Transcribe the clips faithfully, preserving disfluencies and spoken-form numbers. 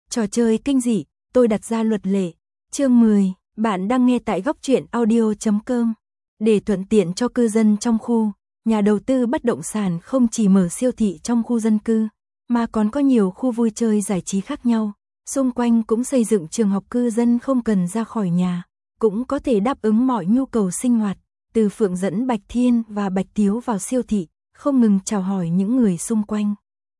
Trò chơi kinh dị, tôi đặt ra luật lệ. Chương mười, bạn đang nghe tại góc truyện audio chấm com. Để thuận tiện cho cư dân trong khu, nhà đầu tư bất động sản không chỉ mở siêu thị trong khu dân cư, mà còn có nhiều khu vui chơi giải trí khác nhau. Xung quanh cũng xây dựng trường học, cư dân không cần ra khỏi nhà, cũng có thể đáp ứng mọi nhu cầu sinh hoạt. Từ Phượng dẫn Bạch Thiên và Bạch Tiếu vào siêu thị, không ngừng chào hỏi những người xung quanh.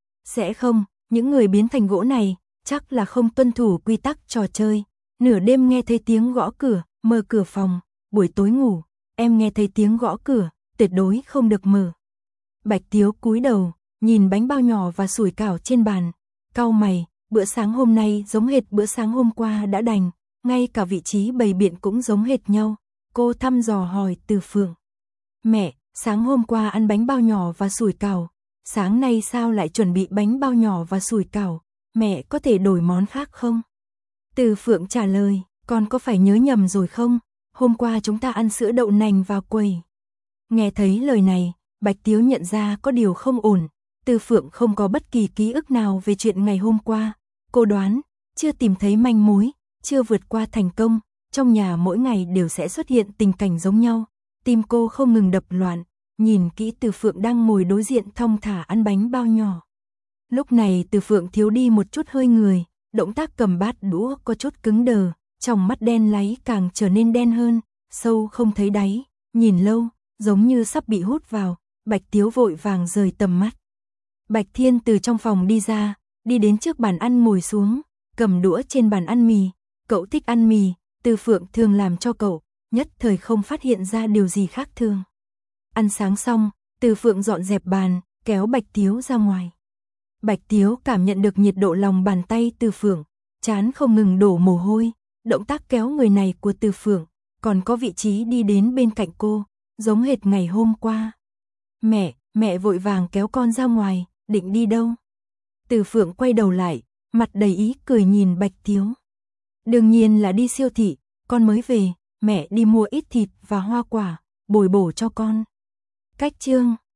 Sẽ không, những người biến thành gỗ này, chắc là không tuân thủ quy tắc trò chơi. Nửa đêm nghe thấy tiếng gõ cửa, mở cửa phòng, buổi tối ngủ, em nghe thấy tiếng gõ cửa, tuyệt đối không được mở. Bạch Tiếu cúi đầu, nhìn bánh bao nhỏ và sủi cảo trên bàn, cau mày, bữa sáng hôm nay giống hệt bữa sáng hôm qua đã đành, ngay cả vị trí bày biện cũng giống hệt nhau. Cô thăm dò hỏi Từ Phượng. Mẹ, sáng hôm qua ăn bánh bao nhỏ và sủi cảo, sáng nay sao lại chuẩn bị bánh bao nhỏ và sủi cảo, mẹ có thể đổi món khác không? Từ Phượng trả lời, con có phải nhớ nhầm rồi không? Hôm qua chúng ta ăn sữa đậu nành và quẩy. Nghe thấy lời này, Bạch Tiếu nhận ra có điều không ổn. Từ Phượng không có bất kỳ ký ức nào về chuyện ngày hôm qua. Cô đoán, chưa tìm thấy manh mối, chưa vượt qua thành công, trong nhà mỗi ngày đều sẽ xuất hiện tình cảnh giống nhau. Tim cô không ngừng đập loạn, nhìn kỹ Từ Phượng đang ngồi đối diện thong thả ăn bánh bao nhỏ. Lúc này Từ Phượng thiếu đi một chút hơi người, động tác cầm bát đũa có chút cứng đờ, trong mắt đen láy càng trở nên đen hơn, sâu không thấy đáy, nhìn lâu, giống như sắp bị hút vào. Bạch Tiếu vội vàng rời tầm mắt. Bạch Thiên từ trong phòng đi ra, đi đến trước bàn ăn ngồi xuống, cầm đũa trên bàn ăn mì. Cậu thích ăn mì, Từ Phượng thường làm cho cậu, nhất thời không phát hiện ra điều gì khác thường. Ăn sáng xong, Từ Phượng dọn dẹp bàn, kéo Bạch Tiếu ra ngoài. Bạch Tiếu cảm nhận được nhiệt độ lòng bàn tay Từ Phượng, trán không ngừng đổ mồ hôi. Động tác kéo người này của Từ Phượng, còn có vị trí đi đến bên cạnh cô, giống hệt ngày hôm qua. Mẹ, mẹ vội vàng kéo con ra ngoài, định đi đâu? Từ Phượng quay đầu lại, mặt đầy ý cười nhìn Bạch Tiếu. Đương nhiên là đi siêu thị, con mới về, mẹ đi mua ít thịt và hoa quả, bồi bổ cho con. Cách chương